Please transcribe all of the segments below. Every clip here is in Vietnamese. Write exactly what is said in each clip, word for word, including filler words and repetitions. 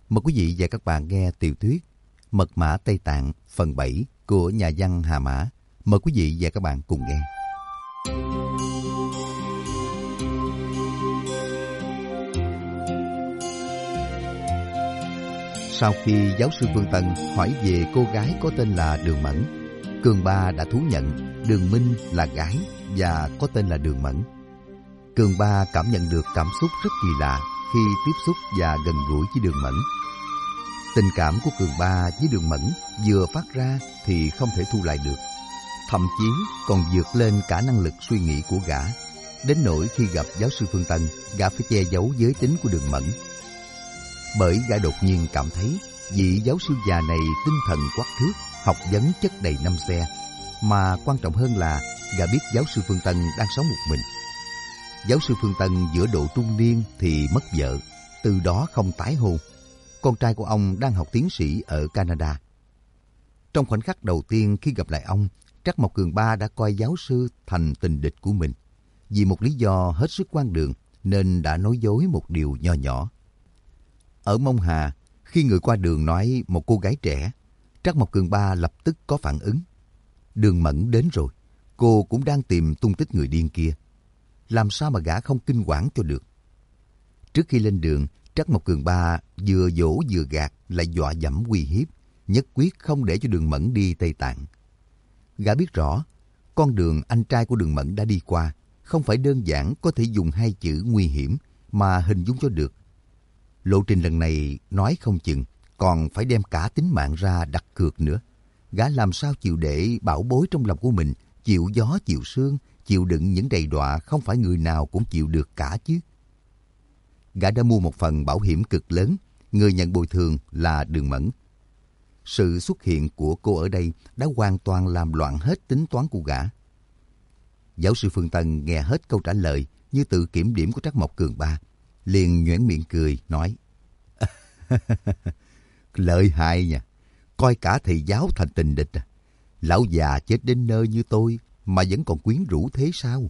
Mời quý vị và các bạn nghe tiểu thuyết Mật mã Tây Tạng phần bảy của nhà văn Hà Mã. Mời quý vị và các bạn cùng nghe. Sau khi giáo sư Phương Tân hỏi về cô gái có tên là Đường Mẫn, Cường Ba đã thú nhận Đường Minh là gái và có tên là Đường Mẫn. Cường Ba cảm nhận được cảm xúc rất kỳ lạ khi tiếp xúc và gần gũi với Đường Mẫn. Tình cảm của Cường Ba với Đường Mẫn vừa phát ra thì không thể thu lại được, thậm chí còn vượt lên cả năng lực suy nghĩ của gã. Đến nỗi khi gặp giáo sư Phương Tân, gã phải che giấu giới tính của Đường Mẫn. Bởi gã đột nhiên cảm thấy vị giáo sư già này tinh thần quắc thước, học vấn chất đầy năm xe. Mà quan trọng hơn là gã biết giáo sư Phương Tân đang sống một mình. Giáo sư Phương Tân giữa độ trung niên thì mất vợ, từ đó không tái hôn. Con trai của ông đang học tiến sĩ ở Canada. Trong khoảnh khắc đầu tiên khi gặp lại ông, Trắc Mộc Cường Ba đã coi giáo sư thành tình địch của mình. Vì một lý do hết sức quan đường nên đã nói dối một điều nho nhỏ. Ở Mông Hà, khi người qua đường nói một cô gái trẻ, Trắc Mộc Cường Ba lập tức có phản ứng. Đường Mẫn đến rồi, cô cũng đang tìm tung tích người điên kia. Làm sao mà gã không kinh hoảng cho được. Trước khi lên đường, Trắc Mộc Cường Ba vừa dỗ vừa gạt lại dọa dẫm uy hiếp, nhất quyết không để cho Đường Mẫn đi Tây Tạng. Gã biết rõ, con đường anh trai của Đường Mẫn đã đi qua không phải đơn giản có thể dùng hai chữ nguy hiểm mà hình dung cho được. Lộ trình lần này nói không chừng còn phải đem cả tính mạng ra đặt cược nữa. Gã làm sao chịu để bảo bối trong lòng của mình chịu gió chịu sương, chịu đựng những đầy đọa không phải người nào cũng chịu được cả chứ. Gã đã mua một phần bảo hiểm cực lớn, người nhận bồi thường là Đường Mẫn. Sự xuất hiện của cô ở đây đã hoàn toàn làm loạn hết tính toán của gã. Giáo sư Phương Tân nghe hết câu trả lời như tự kiểm điểm của Trắc Mộc Cường Ba, liền nhoẻn miệng cười, nói: lợi hại nha, coi cả thầy giáo thành tình địch à. Lão già chết đến nơi như tôi mà vẫn còn quyến rũ thế sao?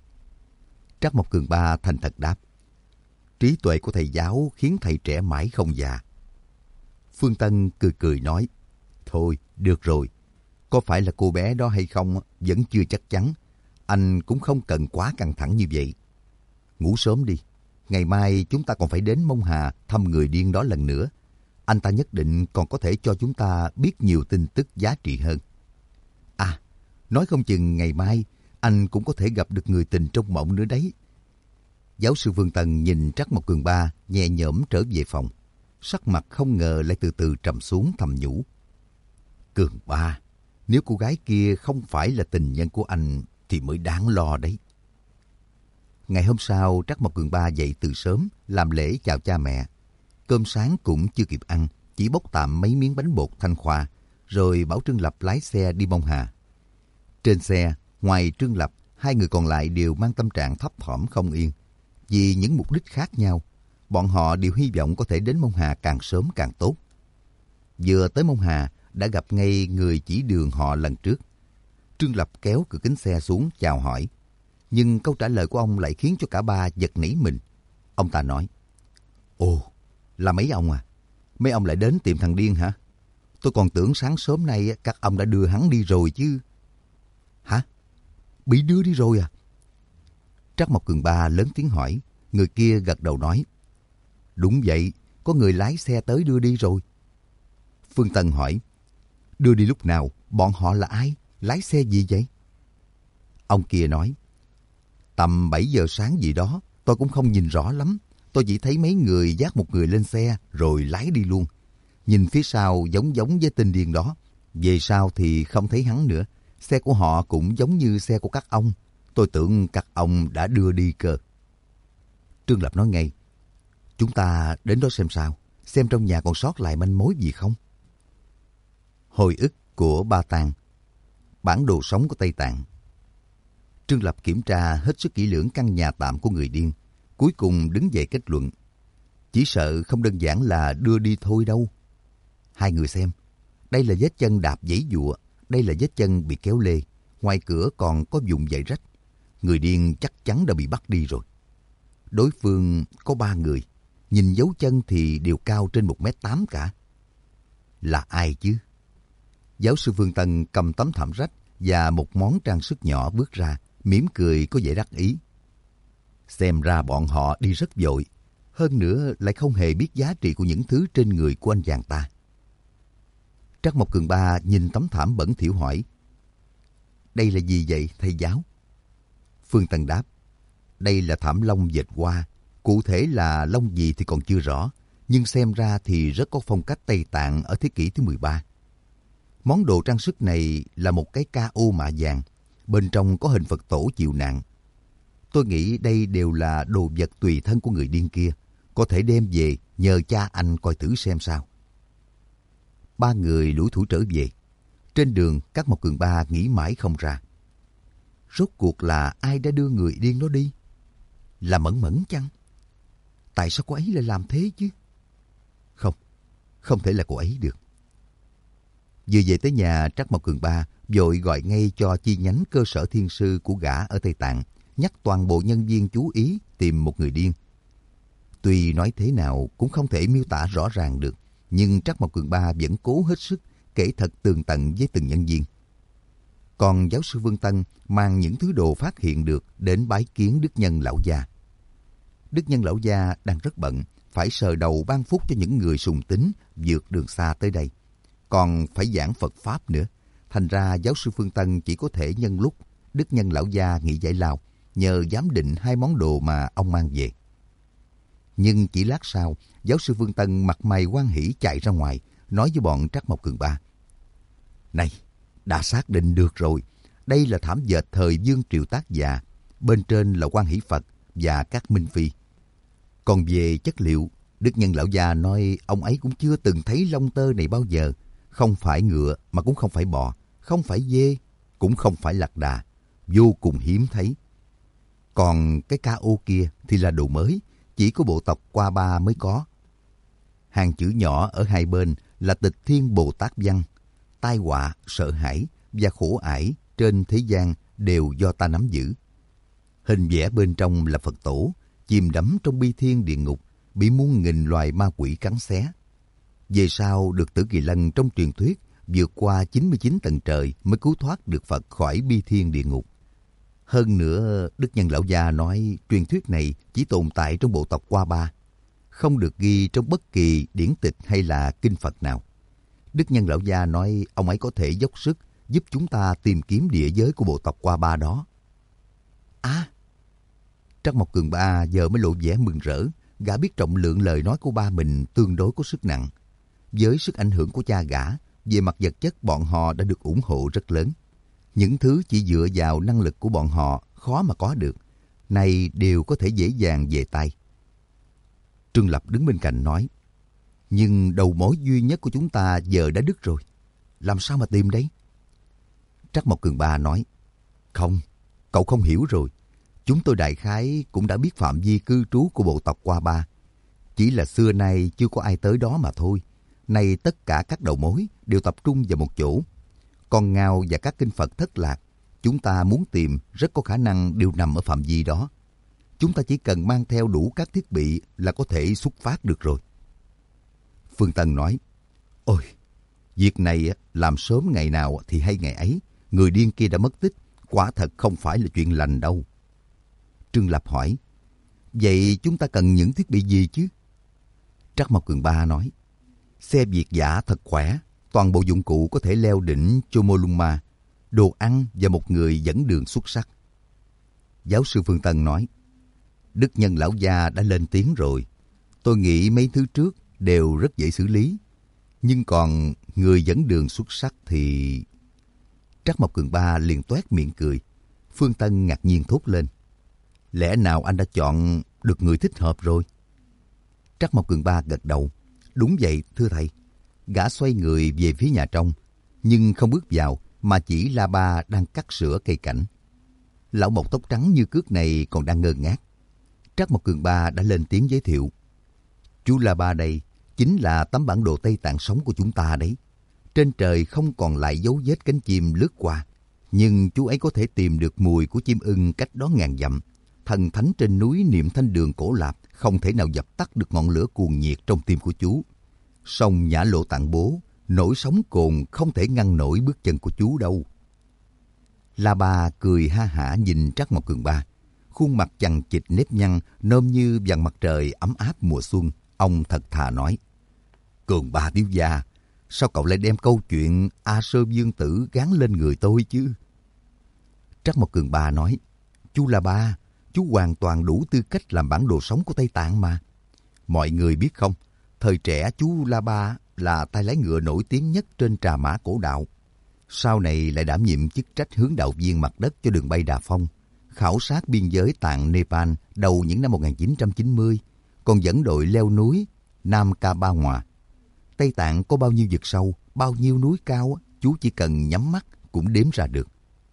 Trắc Mộc Cường Ba thành thật đáp: trí tuệ của thầy giáo khiến thầy trẻ mãi không già. Phương Tân cười cười nói: thôi, được rồi. Có phải là cô bé đó hay không vẫn chưa chắc chắn. Anh cũng không cần quá căng thẳng như vậy. Ngủ sớm đi. Ngày mai chúng ta còn phải đến Mông Hà thăm người điên đó lần nữa. Anh ta nhất định còn có thể cho chúng ta biết nhiều tin tức giá trị hơn. À, nói không chừng ngày mai anh cũng có thể gặp được người tình trong mộng nữa đấy. Giáo sư Phương Tân nhìn Trắc Mộc Cường Ba nhẹ nhõm trở về phòng. Sắc mặt không ngờ lại từ từ trầm xuống, thầm nhủ: Cường Ba, nếu cô gái kia không phải là tình nhân của anh thì mới đáng lo đấy. Ngày hôm sau, Trắc Mộc Cường Ba dậy từ sớm, làm lễ chào cha mẹ. Cơm sáng cũng chưa kịp ăn, chỉ bốc tạm mấy miếng bánh bột Thanh Khoa, rồi bảo Trương Lập lái xe đi Mông Hà. Trên xe, ngoài Trương Lập, hai người còn lại đều mang tâm trạng thấp thỏm không yên. Vì những mục đích khác nhau, bọn họ đều hy vọng có thể đến Mông Hà càng sớm càng tốt. Vừa tới Mông Hà, đã gặp ngay người chỉ đường họ lần trước. Trương Lập kéo cửa kính xe xuống chào hỏi. Nhưng câu trả lời của ông lại khiến cho cả ba giật nảy mình. Ông ta nói: ồ, là mấy ông à? Mấy ông lại đến tìm thằng điên hả? Tôi còn tưởng sáng sớm nay các ông đã đưa hắn đi rồi chứ. Hả? Bị đưa đi rồi à? Trắc Mộc Cường Ba lớn tiếng hỏi. Người kia gật đầu nói: đúng vậy, có người lái xe tới đưa đi rồi. Phương Tân hỏi: đưa đi lúc nào? Bọn họ là ai? Lái xe gì vậy? Ông kia nói: tầm bảy giờ sáng gì đó, tôi cũng không nhìn rõ lắm. Tôi chỉ thấy mấy người dắt một người lên xe rồi lái đi luôn. Nhìn phía sau giống giống với tên điên đó. Về sau thì không thấy hắn nữa. Xe của họ cũng giống như xe của các ông. Tôi tưởng các ông đã đưa đi cơ. Trương Lập nói ngay: chúng ta đến đó xem sao, xem trong nhà còn sót lại manh mối gì không. Hồi ức của Ba Tàng. Bản đồ sống của Tây Tạng. Trương Lập kiểm tra hết sức kỹ lưỡng căn nhà tạm của người điên, cuối cùng đứng dậy kết luận: chỉ sợ không đơn giản là đưa đi thôi đâu. Hai người xem, đây là vết chân đạp giãy giụa, đây là vết chân bị kéo lê, ngoài cửa còn có vùng vảy rách. Người điên chắc chắn đã bị bắt đi rồi. Đối phương có ba người, nhìn dấu chân thì đều cao trên một mét tám cả. Là ai chứ? Giáo sư Phương Tân cầm tấm thảm rách và một món trang sức nhỏ bước ra, mỉm cười có vẻ đắc ý. Xem ra bọn họ đi rất vội, hơn nữa lại không hề biết giá trị của những thứ trên người của anh chàng ta. Trắc Mộc Cường Ba nhìn tấm thảm bẩn thỉu hỏi, đây là gì vậy thầy giáo? Phương Tân đáp, đây là thảm lông dệt hoa, cụ thể là lông gì thì còn chưa rõ, nhưng xem ra thì rất có phong cách Tây Tạng ở thế kỷ thứ mười ba. Món đồ trang sức này là một cái ca ô mạ vàng, bên trong có hình Phật tổ chịu nạn. Tôi nghĩ đây đều là đồ vật tùy thân của người điên kia, có thể đem về nhờ cha anh coi thử xem sao. Ba người lủi thủi trở về. Trên đường, Trắc Mộc Cường Ba nghĩ mãi không ra. Rốt cuộc là ai đã đưa người điên đó đi? Là Mẫn Mẫn chăng? Tại sao cô ấy lại làm thế chứ? Không, không thể là cô ấy được. Vừa về tới nhà, Trắc Mộc Cường Ba vội gọi ngay cho chi nhánh cơ sở thiên sư của gã ở Tây Tạng, nhắc toàn bộ nhân viên chú ý tìm một người điên. Tuy nói thế nào cũng không thể miêu tả rõ ràng được, nhưng Trắc Mộc Cường Ba vẫn cố hết sức kể thật tường tận với từng nhân viên. Còn giáo sư Vương Tân mang những thứ đồ phát hiện được đến bái kiến Đức Nhân lão gia. Đức Nhân lão gia đang rất bận, phải sờ đầu ban phúc cho những người sùng tín vượt đường xa tới đây. Còn phải giảng Phật Pháp nữa. Thành ra giáo sư Phương Tân chỉ có thể nhân lúc Đức Nhân lão gia nghỉ giải lao, nhờ giám định hai món đồ mà ông mang về. Nhưng chỉ lát sau, giáo sư Phương Tân mặt mày hoan hỉ chạy ra ngoài, nói với bọn Trắc Mộc Cường Ba. Này, đã xác định được rồi. Đây là thảm dệt thời Vương Triều Tác Già. Bên trên là Quan Hỷ Phật và các Minh Phi. Còn về chất liệu, Đức Nhân lão gia nói ông ấy cũng chưa từng thấy lông tơ này bao giờ. Không phải ngựa mà cũng không phải bò, không phải dê, cũng không phải lạc đà. Vô cùng hiếm thấy. Còn cái ca ô kia thì là đồ mới, chỉ có bộ tộc Qua Ba mới có. Hàng chữ nhỏ ở hai bên là Tịch Thiên Bồ Tát Văn. Tai họa, sợ hãi và khổ ải trên thế gian đều do ta nắm giữ. Hình vẽ bên trong là Phật tổ, chìm đắm trong bi thiên địa ngục, bị muôn nghìn loài ma quỷ cắn xé. Về sau được Tử Kỳ Lân trong truyền thuyết vượt qua chín mươi chín tầng trời mới cứu thoát được Phật khỏi bi thiên địa ngục. Hơn nữa, Đức Nhân lão gia nói truyền thuyết này chỉ tồn tại trong bộ tộc Qua Ba, không được ghi trong bất kỳ điển tịch hay là kinh Phật nào. Đức Nhân lão gia nói ông ấy có thể dốc sức giúp chúng ta tìm kiếm địa giới của bộ tộc Qua Ba đó. À! Trắc Mộc Cường Ba giờ mới lộ vẻ mừng rỡ, gã biết trọng lượng lời nói của ba mình tương đối có sức nặng. Với sức ảnh hưởng của cha gã, về mặt vật chất bọn họ đã được ủng hộ rất lớn. Những thứ chỉ dựa vào năng lực của bọn họ khó mà có được, nay đều có thể dễ dàng về tay. Trương Lập đứng bên cạnh nói, nhưng đầu mối duy nhất của chúng ta giờ đã đứt rồi. Làm sao mà tìm đấy? Trắc Mộc Cường Ba nói, không, cậu không hiểu rồi. Chúng tôi đại khái cũng đã biết phạm vi cư trú của bộ tộc Qua Ba. Chỉ là xưa nay chưa có ai tới đó mà thôi. Nay tất cả các đầu mối đều tập trung vào một chỗ. Con ngao và các kinh Phật thất lạc, chúng ta muốn tìm rất có khả năng đều nằm ở phạm vi đó. Chúng ta chỉ cần mang theo đủ các thiết bị là có thể xuất phát được rồi. Phương Tân nói, ôi, việc này làm sớm ngày nào thì hay ngày ấy. Người điên kia đã mất tích, quả thật không phải là chuyện lành đâu. Trương Lập hỏi, vậy chúng ta cần những thiết bị gì chứ? Trắc Mộc Cường Ba nói, xe Việt giả thật khỏe, toàn bộ dụng cụ có thể leo đỉnh Chomolungma, đồ ăn và một người dẫn đường xuất sắc. Giáo sư Phương Tân nói, Đức Nhân lão gia đã lên tiếng rồi. Tôi nghĩ mấy thứ trước đều rất dễ xử lý. Nhưng còn người dẫn đường xuất sắc thì... Trắc Mộc Cường Ba liền toét miệng cười. Phương Tân ngạc nhiên thốt lên, lẽ nào anh đã chọn được người thích hợp rồi? Trắc Mộc Cường Ba gật đầu. Đúng vậy, thưa thầy. Gã xoay người về phía nhà trong, nhưng không bước vào mà chỉ La Ba đang cắt sữa cây cảnh. Lão bộc tóc trắng như cước này còn đang ngơ ngác. Trắc Mộc Cường Ba đã lên tiếng giới thiệu. Chú La Ba đây chính là tấm bản đồ Tây Tạng sống của chúng ta đấy. Trên trời không còn lại dấu vết cánh chim lướt qua, nhưng chú ấy có thể tìm được mùi của chim ưng cách đó ngàn dặm. Thần thánh trên núi Niệm Thanh Đường Cổ Lạp không thể nào dập tắt được ngọn lửa cuồng nhiệt trong tim của chú. Song Nhã Lộ Tạng Bố, nổi sóng cồn không thể ngăn nổi bước chân của chú đâu. La Ba cười ha hả nhìn Trác Mộc Cường Ba. Khuôn mặt chằng chịt nếp nhăn, nôm như vầng mặt trời ấm áp mùa xuân. Ông thật thà nói, Cường Ba thiếu gia, sao cậu lại đem câu chuyện A Sơ Dương Tử gán lên người tôi chứ? Trác Mộc Cường Ba nói, chú La Ba, chú hoàn toàn đủ tư cách làm bản đồ sống của Tây Tạng mà. Mọi người biết không, thời trẻ chú La Ba là tay lái ngựa nổi tiếng nhất trên Trà Mã Cổ Đạo. Sau này lại đảm nhiệm chức trách hướng đạo viên mặt đất cho đường bay Đà Phong, khảo sát biên giới Tạng Nepal đầu những năm một nghìn chín trăm chín mươi, còn dẫn đội leo núi Nam Ca Ba Ngoà. Tây Tạng có bao nhiêu vực sâu, bao nhiêu núi cao, chú chỉ cần nhắm mắt cũng đếm ra được.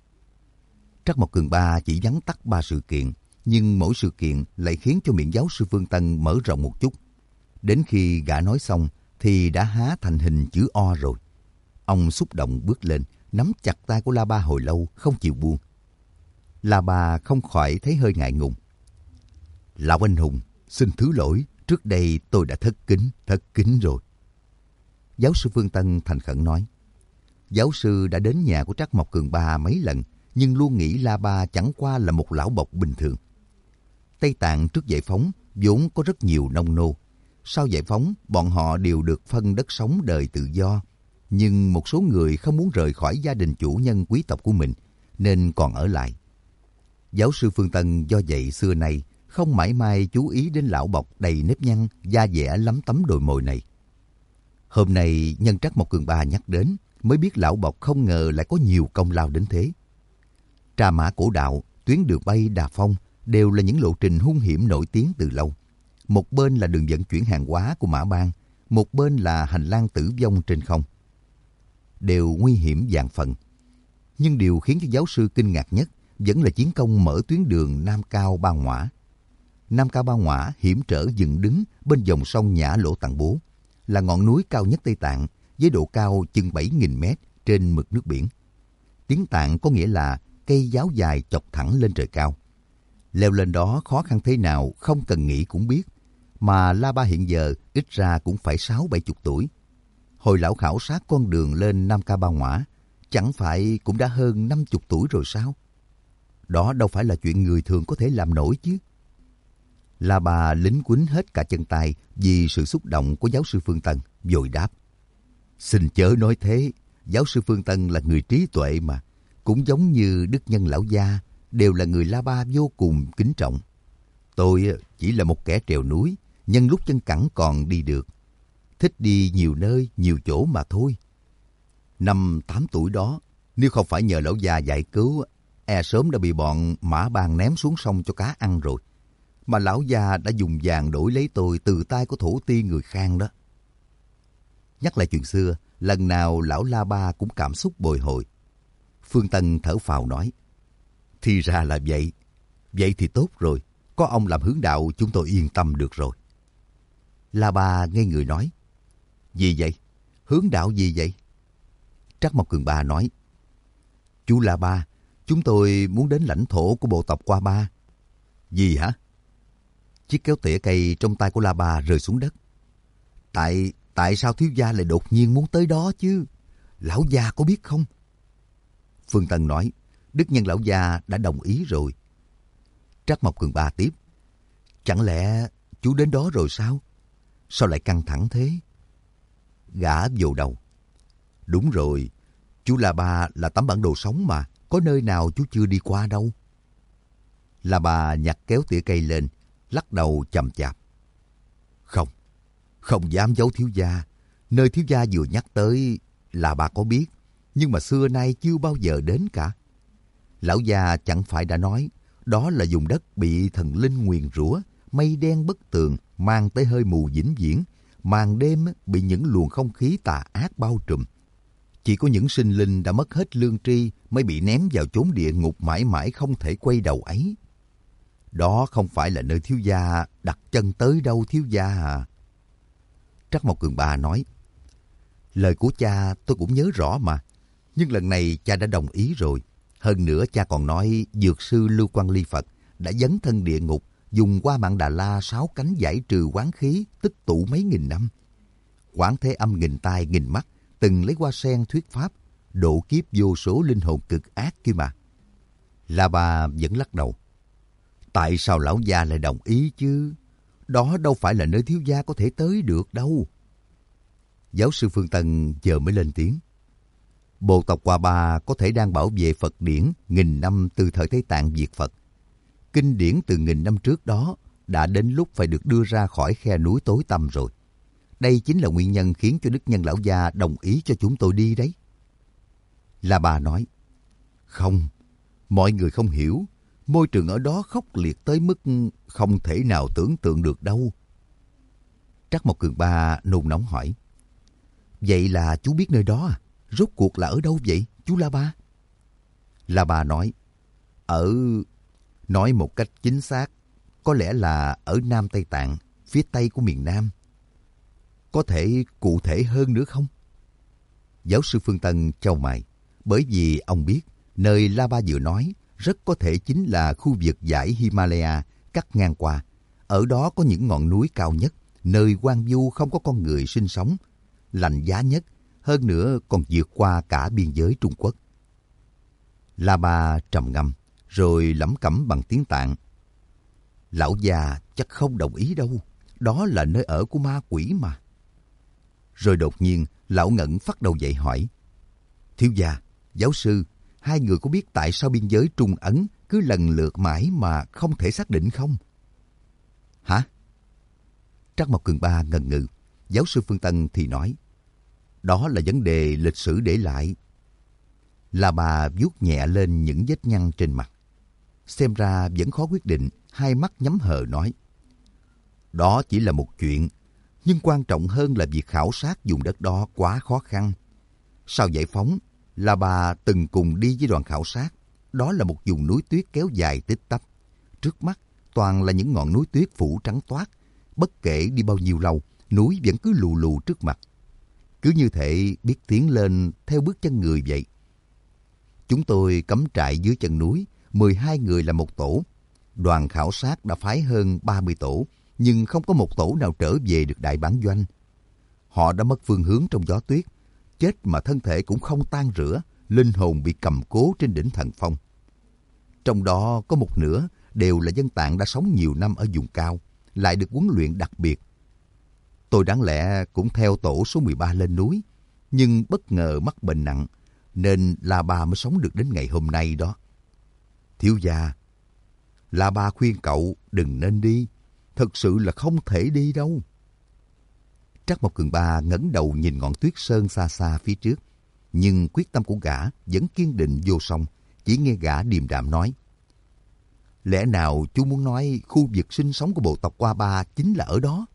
Trác Mộc Cường Ba chỉ vắn tắt ba sự kiện, nhưng mỗi sự kiện lại khiến cho miệng giáo sư Phương Tân mở rộng một chút. Đến khi gã nói xong thì đã há thành hình chữ O rồi. Ông xúc động bước lên, nắm chặt tay của La Ba hồi lâu, không chịu buông. La Ba không khỏi thấy hơi ngại ngùng. Lão anh hùng, xin thứ lỗi, trước đây tôi đã thất kính, thất kính rồi. Giáo sư Phương Tân thành khẩn nói. Giáo sư đã đến nhà của Trác Mộc Cường Ba mấy lần, nhưng luôn nghĩ La Ba chẳng qua là một lão bộc bình thường. Tây Tạng trước giải phóng vốn có rất nhiều nông nô. Sau giải phóng, bọn họ đều được phân đất sống đời tự do. Nhưng một số người không muốn rời khỏi gia đình chủ nhân quý tộc của mình, nên còn ở lại. Giáo sư Phương Tân do vậy xưa nay không mãi mai chú ý đến lão bộc đầy nếp nhăn, da dẻ lấm tấm đồi mồi này. Hôm nay nhân Trác Mộc Cường Ba nhắc đến, mới biết lão bộc không ngờ lại có nhiều công lao đến thế. Trà Mã Cổ Đạo, tuyến đường bay Đà Phong đều là những lộ trình hung hiểm nổi tiếng từ lâu. Một bên là đường vận chuyển hàng hóa của Mã Bang, một bên là hành lang tử vong trên không. Đều nguy hiểm vạn phần. Nhưng điều khiến cho giáo sư kinh ngạc nhất vẫn là chiến công mở tuyến đường Nam Cao Ba Ngoã. Nam Cao Ba Ngoã hiểm trở dựng đứng bên dòng sông Nhã Lộ Tạng Bố, là ngọn núi cao nhất Tây Tạng với độ cao chừng bảy nghìn mét trên mực nước biển. Tiếng Tạng có nghĩa là cây giáo dài chọc thẳng lên trời cao. Leo lên đó khó khăn thế nào không cần nghĩ cũng biết, mà La Ba hiện giờ ít ra cũng phải sáu bảy chục tuổi. Hồi lão khảo sát con đường lên Nam Ca Ba Ngoã, chẳng phải cũng đã hơn năm chục tuổi rồi sao? Đó đâu phải là chuyện người thường có thể làm nổi chứ. La Ba lính quýnh hết cả chân tay vì sự xúc động của giáo sư Phương Tân, vội đáp. Xin chớ nói thế, giáo sư Phương Tân là người trí tuệ mà, cũng giống như Đức Nhân lão gia, đều là người La Ba vô cùng kính trọng. Tôi chỉ là một kẻ trèo núi, nhân lúc chân cẳng còn đi được. Thích đi nhiều nơi, nhiều chỗ mà thôi. Năm tám tuổi đó, nếu không phải nhờ lão già giải cứu, e sớm đã bị bọn Mã Bang ném xuống sông cho cá ăn rồi. Mà lão già đã dùng vàng đổi lấy tôi từ tay của thổ ti người Khang đó. Nhắc lại chuyện xưa, lần nào lão La Ba cũng cảm xúc bồi hồi. Phương Tân thở phào nói, thì ra là vậy. Vậy thì tốt rồi, có ông làm hướng đạo chúng tôi yên tâm được rồi. La Ba ngây người nói, gì vậy? Hướng đạo gì vậy? Trác Mộc Cường Ba nói, chú La Ba, chúng tôi muốn đến lãnh thổ của bộ tộc Qua Ba. Gì hả? Chiếc kéo tỉa cây trong tay của La Ba rơi xuống đất. Tại, tại sao thiếu gia lại đột nhiên muốn tới đó chứ? Lão gia có biết không? Phương Tân nói, Đức Nhân lão gia đã đồng ý rồi. Trác Mộc Cường Ba tiếp, chẳng lẽ chú đến đó rồi sao? Sao lại căng thẳng thế? Gã vồ đầu. Đúng rồi, chú La Ba là tấm bản đồ sống mà, có nơi nào chú chưa đi qua đâu. La Ba nhặt kéo tỉa cây lên, lắc đầu chậm chạp. Không, không dám giấu thiếu gia. Nơi thiếu gia vừa nhắc tới là bà có biết, nhưng mà xưa nay chưa bao giờ đến cả. Lão già chẳng phải đã nói, đó là vùng đất bị thần linh nguyền rủa, mây đen bất tường, mang tới hơi mù vĩnh viễn, màn đêm bị những luồng không khí tà ác bao trùm. Chỉ có những sinh linh đã mất hết lương tri mới bị ném vào chốn địa ngục mãi mãi không thể quay đầu ấy. Đó không phải là nơi thiếu gia đặt chân tới đâu thiếu gia à. Trác Mộc Cường Ba nói, lời của cha tôi cũng nhớ rõ mà, nhưng lần này cha đã đồng ý rồi. Hơn nữa cha còn nói dược sư Lưu Quang Ly Phật đã dấn thân địa ngục dùng Hoa Mạn Đà La sáu cánh giải trừ oán khí, tích tụ mấy nghìn năm. Quán Thế Âm nghìn tai nghìn mắt, từng lấy hoa sen thuyết pháp, độ kiếp vô số linh hồn cực ác kia mà. La Ba vẫn lắc đầu. Tại sao lão gia lại đồng ý chứ? Đó đâu phải là nơi thiếu gia có thể tới được đâu. Giáo sư Phương Tân giờ mới lên tiếng. Bộ tộc Hoa Ba có thể đang bảo vệ Phật điển nghìn năm từ thời Tây Tạng diệt Phật. Kinh điển từ nghìn năm trước đó đã đến lúc phải được đưa ra khỏi khe núi tối tăm rồi. Đây chính là nguyên nhân khiến cho đức nhân lão gia đồng ý cho chúng tôi đi đấy. La Ba nói, không, mọi người không hiểu. Môi trường ở đó khốc liệt tới mức không thể nào tưởng tượng được đâu. Trắc Mộc Cường Ba nôn nóng hỏi, vậy là chú biết nơi đó à? Rốt cuộc là ở đâu vậy, chú La Ba? La Ba nói, ở... Nói một cách chính xác, có lẽ là ở Nam Tây Tạng, phía tây của miền Nam. Có thể cụ thể hơn nữa không? Giáo sư Phương Tân chau mày, bởi vì ông biết nơi La Ba vừa nói rất có thể chính là khu vực dãy Himalaya cắt ngang qua. Ở đó có những ngọn núi cao nhất, nơi hoang vu không có con người sinh sống, lạnh giá nhất, hơn nữa còn vượt qua cả biên giới Trung Quốc. La Ba trầm ngâm, rồi lẩm cẩm bằng tiếng Tạng. Lão già chắc không đồng ý đâu, đó là nơi ở của ma quỷ mà. Rồi đột nhiên, lão Ngẩn phát đầu dậy hỏi, thiếu gia, giáo sư, hai người có biết tại sao biên giới Trung Ấn cứ lần lượt mãi mà không thể xác định không? Hả? Trắc Mộc Cường Ba ngần ngừ, giáo sư Phương Tân thì nói, đó là vấn đề lịch sử để lại. La Ba vuốt nhẹ lên những vết nhăn trên mặt. Xem ra vẫn khó quyết định, hai mắt nhắm hờ nói, đó chỉ là một chuyện, nhưng quan trọng hơn là việc khảo sát vùng đất đó quá khó khăn. Sau giải phóng, La Ba từng cùng đi với đoàn khảo sát. Đó là một vùng núi tuyết kéo dài tích tắp. Trước mắt toàn là những ngọn núi tuyết phủ trắng toát. Bất kể đi bao nhiêu lâu, núi vẫn cứ lù lù trước mặt. Cứ như thể biết tiến lên theo bước chân người vậy. Chúng tôi cắm trại dưới chân núi, mười hai người là một tổ. Đoàn khảo sát đã phái hơn ba mươi tổ, nhưng không có một tổ nào trở về được đại bản doanh. Họ đã mất phương hướng trong gió tuyết, chết mà thân thể cũng không tan rã, linh hồn bị cầm cố trên đỉnh thần phong. Trong đó có một nửa đều là dân Tạng đã sống nhiều năm ở vùng cao, lại được huấn luyện đặc biệt. Tôi đáng lẽ cũng theo tổ số mười ba lên núi, nhưng bất ngờ mắc bệnh nặng, nên La Ba mới sống được đến ngày hôm nay đó. Thiếu gia, La Ba khuyên cậu đừng nên đi, thật sự là không thể đi đâu. Trắc Mộc Cường Ba ngẩng đầu nhìn ngọn tuyết sơn xa xa phía trước, nhưng quyết tâm của gã vẫn kiên định vô song. Chỉ nghe gã điềm đạm nói, lẽ nào chú muốn nói khu vực sinh sống của bộ tộc Hoa Ba chính là ở đó?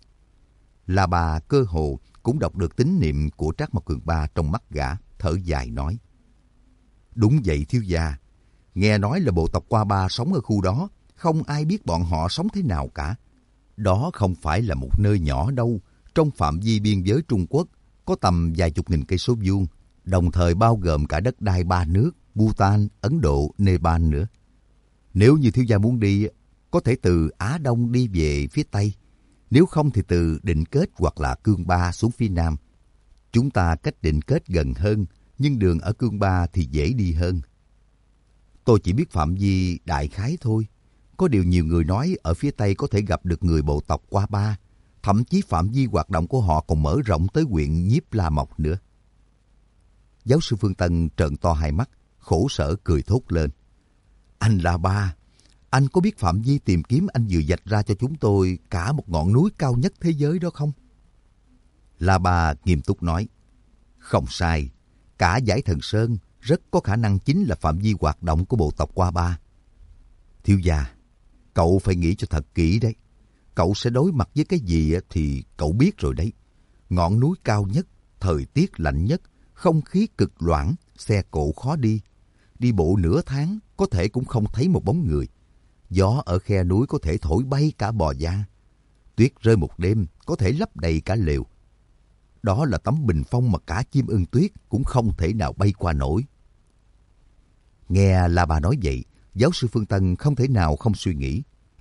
La Ba cơ hồ cũng đọc được tín niệm của Trắc Mộc Cường Ba trong mắt gã, thở dài nói, đúng vậy thiếu gia, nghe nói là bộ tộc Hoa Ba sống ở khu đó, không ai biết bọn họ sống thế nào cả. Đó không phải là một nơi nhỏ đâu, trong phạm vi biên giới Trung Quốc có tầm vài chục nghìn cây số vuông, đồng thời bao gồm cả đất đai ba nước, Bhutan, Ấn Độ, Nepal nữa. Nếu như thiếu gia muốn đi, có thể từ Á Đông đi về phía Tây, nếu không thì từ Định Kết hoặc là Cương Ba xuống phía Nam. Chúng ta cách Định Kết gần hơn, nhưng đường ở Cương Ba thì dễ đi hơn. Tôi chỉ biết phạm vi đại khái thôi. Có điều nhiều người nói ở phía Tây có thể gặp được người bộ tộc Hoa Ba, thậm chí phạm vi hoạt động của họ còn mở rộng tới huyện Nhiếp La Mộc nữa. Giáo sư Phương Tân trợn to hai mắt, khổ sở cười thốt lên. Anh La Ba, anh có biết phạm vi tìm kiếm anh vừa vạch ra cho chúng tôi cả một ngọn núi cao nhất thế giới đó không? La Ba nghiêm túc nói, không sai, cả dãy Thần Sơn rất có khả năng chính là phạm vi hoạt động của bộ tộc Hoa Ba. Thiếu gia, cậu phải nghĩ cho thật kỹ đấy. Cậu sẽ đối mặt với cái gì thì cậu biết rồi đấy. Ngọn núi cao nhất, thời tiết lạnh nhất, không khí cực loãng, xe cộ khó đi. Đi bộ nửa tháng có thể cũng không thấy một bóng người. Gió ở khe núi có thể thổi bay cả bò da. Tuyết rơi một đêm có thể lấp đầy cả lều. Đó là tấm bình phong mà cả chim ưng tuyết cũng không thể nào bay qua nổi. Nghe La Ba nói vậy, giáo sư Phương Tân không thể nào không suy nghĩ.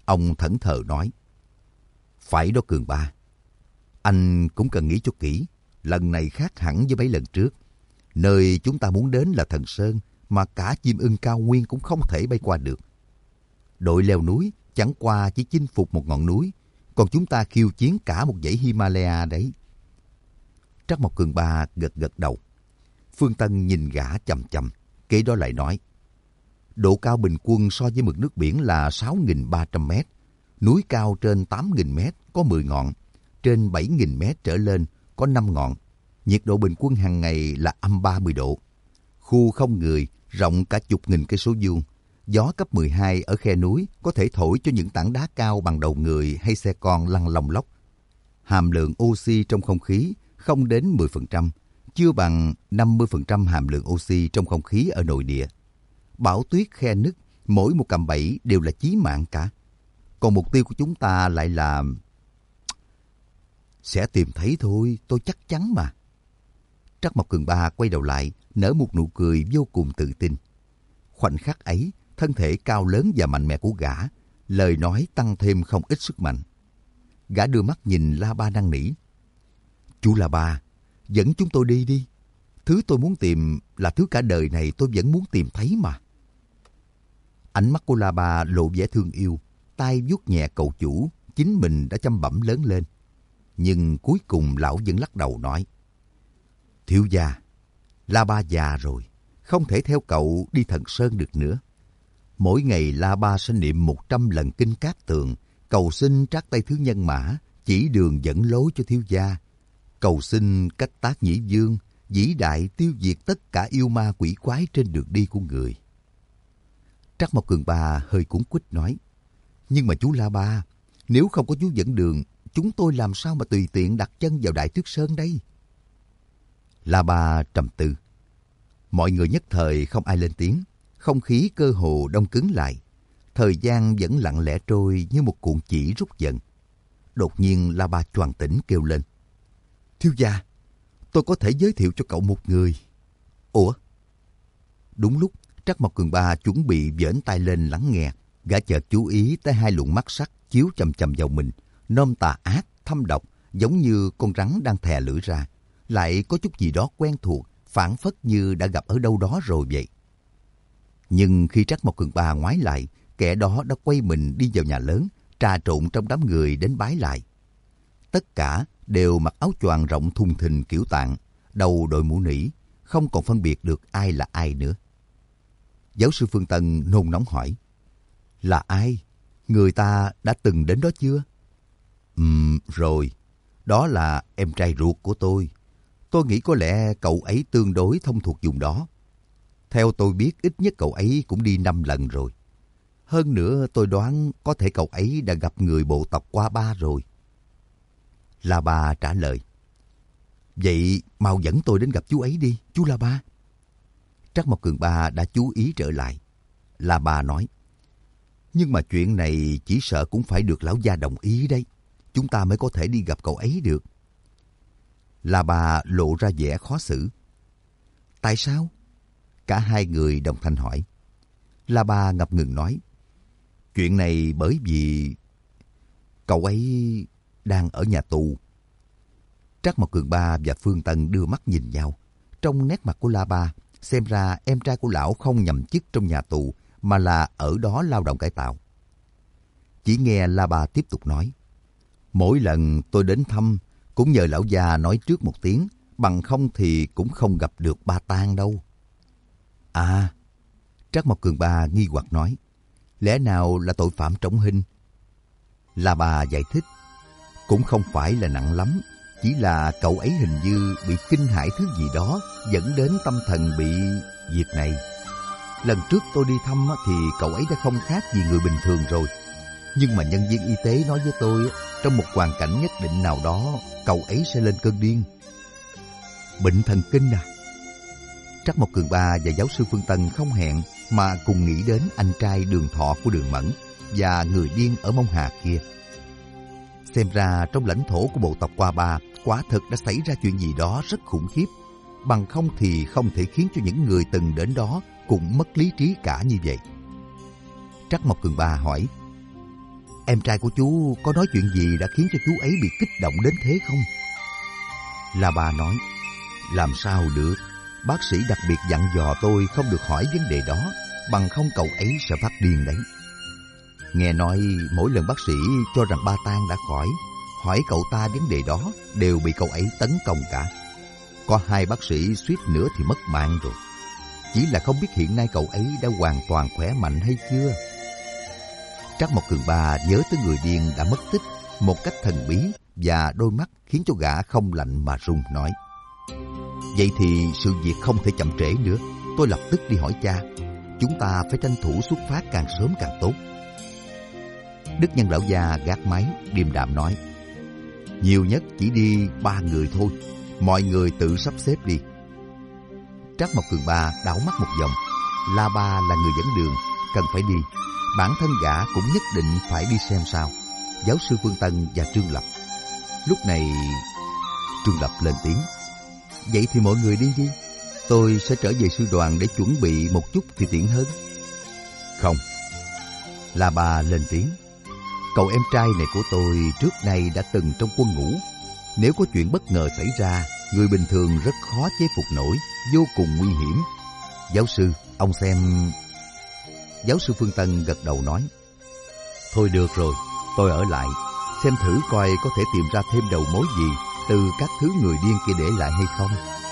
Ông thẫn thờ nói, phải đó Cường Ba. Anh cũng cần nghĩ cho kỹ, lần này khác hẳn với mấy lần trước. Nơi chúng ta muốn đến là Thần Sơn, mà cả chim ưng cao nguyên cũng không thể bay qua được. Đội leo núi chẳng qua chỉ chinh phục một ngọn núi, còn chúng ta khiêu chiến cả một dãy Himalaya đấy. Trắc Mộc Cường Ba gật gật đầu. Phương Tân nhìn gã chằm chằm, kế đó lại nói, độ cao bình quân so với mực nước biển là sáu nghìn ba trăm mét. Núi cao trên tám nghìn mét có mười ngọn, trên bảy nghìn mét trở lên có năm ngọn. Nhiệt độ bình quân hàng ngày là âm ba mươi độ. Khu không người, rộng cả chục nghìn cây số vuông. Gió cấp mười hai ở khe núi có thể thổi cho những tảng đá cao bằng đầu người hay xe con lăn lông lốc. Hàm lượng oxy trong không khí không đến mười phần trăm, chưa bằng năm mươi phần trăm hàm lượng oxy trong không khí ở nội địa. Bão tuyết khe nứt, mỗi một cạm bẫy đều là chí mạng cả. Còn mục tiêu của chúng ta lại là... Sẽ tìm thấy thôi, tôi chắc chắn mà. Trắc Mộc Cường Ba quay đầu lại, nở một nụ cười vô cùng tự tin. Khoảnh khắc ấy, thân thể cao lớn và mạnh mẽ của gã, lời nói tăng thêm không ít sức mạnh. Gã đưa mắt nhìn La Ba năn nỉ. Chú La Ba, dẫn chúng tôi đi đi. Thứ tôi muốn tìm là thứ cả đời này tôi vẫn muốn tìm thấy mà. Ánh mắt của La Ba lộ vẻ thương yêu, tay vuốt nhẹ cậu chủ, chính mình đã chăm bẩm lớn lên. Nhưng cuối cùng lão vẫn lắc đầu nói, thiếu gia, La Ba già rồi, không thể theo cậu đi Thần Sơn được nữa. Mỗi ngày La Ba sẽ niệm một trăm lần kinh Cát Tường, cầu xin Trác Tây Thứ Nhân Mã chỉ đường dẫn lối cho thiếu gia, cầu xin Cách Tác Nhĩ Vương vĩ đại tiêu diệt tất cả yêu ma quỷ quái trên đường đi của người. Trắc Mộc Cường Ba hơi cuống quýt nói, nhưng mà chú La Ba, nếu không có chú dẫn đường, chúng tôi làm sao mà tùy tiện đặt chân vào Đại Tuyết Sơn đây? La Ba trầm tư. Mọi người nhất thời không ai lên tiếng, không khí cơ hồ đông cứng lại. Thời gian vẫn lặng lẽ trôi như một cuộn chỉ rút dần. Đột nhiên La Ba choàng tỉnh kêu lên, thiếu gia, tôi có thể giới thiệu cho cậu một người. Ủa? Đúng lúc Trắc Mộc Cường Ba chuẩn bị vểnh tai lên lắng nghe, gã chợt chú ý tới hai luồng mắt sắc chiếu chằm chằm vào mình, nôm tà ác, thâm độc, giống như con rắn đang thè lưỡi ra, lại có chút gì đó quen thuộc, phảng phất như đã gặp ở đâu đó rồi vậy. Nhưng khi Trắc Mộc Cường Ba ngoái lại, kẻ đó đã quay mình đi vào nhà lớn, trà trộn trong đám người đến bái lại. Tất cả đều mặc áo choàng rộng thùng thình kiểu Tạng, đầu đội mũ nỉ, không còn phân biệt được ai là ai nữa. Giáo sư Phương Tân nôn nóng hỏi, là ai? Người ta đã từng đến đó chưa? Ừm, rồi. Đó là em trai ruột của tôi. Tôi nghĩ có lẽ cậu ấy tương đối thông thuộc vùng đó. Theo tôi biết, ít nhất cậu ấy cũng đi năm lần rồi. Hơn nữa tôi đoán có thể cậu ấy đã gặp người bộ tộc Qua Ba rồi. La Ba trả lời, vậy mau dẫn tôi đến gặp chú ấy đi, chú La Ba. Trắc Mộc Cường Ba đã chú ý trở lại. La Ba nói, nhưng mà chuyện này chỉ sợ cũng phải được lão gia đồng ý đấy. Chúng ta mới có thể đi gặp cậu ấy được. La Ba lộ ra vẻ khó xử. Tại sao? Cả hai người đồng thanh hỏi. La Ba ngập ngừng nói, chuyện này bởi vì cậu ấy đang ở nhà tù. Trắc Mộc Cường Ba và Phương Tân đưa mắt nhìn nhau. Trong nét mặt của La Ba, xem ra em trai của lão không nhậm chức trong nhà tù, mà là ở đó lao động cải tạo. Chỉ nghe La Ba tiếp tục nói, mỗi lần tôi đến thăm, cũng nhờ lão già nói trước một tiếng, bằng không thì cũng không gặp được Ba Tang đâu. À, Trắc Mộc Cường Ba nghi hoặc nói, lẽ nào là tội phạm trọng hình? La Ba giải thích, cũng không phải là nặng lắm, chỉ là cậu ấy hình như bị kinh hãi thứ gì đó, dẫn đến tâm thần bị việc này. Lần trước tôi đi thăm thì cậu ấy đã không khác gì người bình thường rồi. Nhưng mà nhân viên y tế nói với tôi, trong một hoàn cảnh nhất định nào đó, cậu ấy sẽ lên cơn điên. Bệnh thần kinh à? Trắc Mộc Cường Ba và giáo sư Phương Tân không hẹn mà cùng nghĩ đến anh trai Đường Thọ của Đường Mẫn và người điên ở Mông Hà kia. Xem ra trong lãnh thổ của bộ tộc Qua Ba quả thực đã xảy ra chuyện gì đó rất khủng khiếp. Bằng không thì không thể khiến cho những người từng đến đó cũng mất lý trí cả như vậy. Trắc Mộc Cường Ba hỏi, em trai của chú có nói chuyện gì đã khiến cho chú ấy bị kích động đến thế không? La Ba nói, làm sao được, bác sĩ đặc biệt dặn dò tôi không được hỏi vấn đề đó, bằng không cậu ấy sẽ phát điên đấy. Nghe nói mỗi lần bác sĩ cho rằng Ba Tang đã khỏi, hỏi cậu ta vấn đề đó đều bị cậu ấy tấn công cả. Có hai bác sĩ suýt nữa thì mất mạng rồi. Chỉ là không biết hiện nay cậu ấy đã hoàn toàn khỏe mạnh hay chưa. Trắc Mộc Cường Ba nhớ tới người điên đã mất tích một cách thần bí, và đôi mắt khiến cho gã không lạnh mà run nói, vậy thì sự việc không thể chậm trễ nữa. Tôi lập tức đi hỏi cha. Chúng ta phải tranh thủ xuất phát càng sớm càng tốt. Đức Nhân lão già gác máy điềm đạm nói, nhiều nhất chỉ đi ba người thôi, mọi người tự sắp xếp đi. Trắc Mộc Cường Ba đảo mắt một vòng. La Ba là người dẫn đường, cần phải đi. Bản thân gã cũng nhất định phải đi xem sao. Giáo sư Phương Tân và Trương Lập. Lúc này Trương Lập lên tiếng, vậy thì mọi người đi đi. Tôi sẽ trở về sư đoàn để chuẩn bị một chút thì tiện hơn. Không. La Ba lên tiếng, cậu em trai này của tôi trước nay đã từng trong quân ngũ. Nếu có chuyện bất ngờ xảy ra, người bình thường rất khó chế phục nổi, vô cùng nguy hiểm. Giáo sư, ông xem... Giáo sư Phương Tân gật đầu nói, thôi được rồi, tôi ở lại, xem thử coi có thể tìm ra thêm đầu mối gì từ các thứ người điên kia để lại hay không.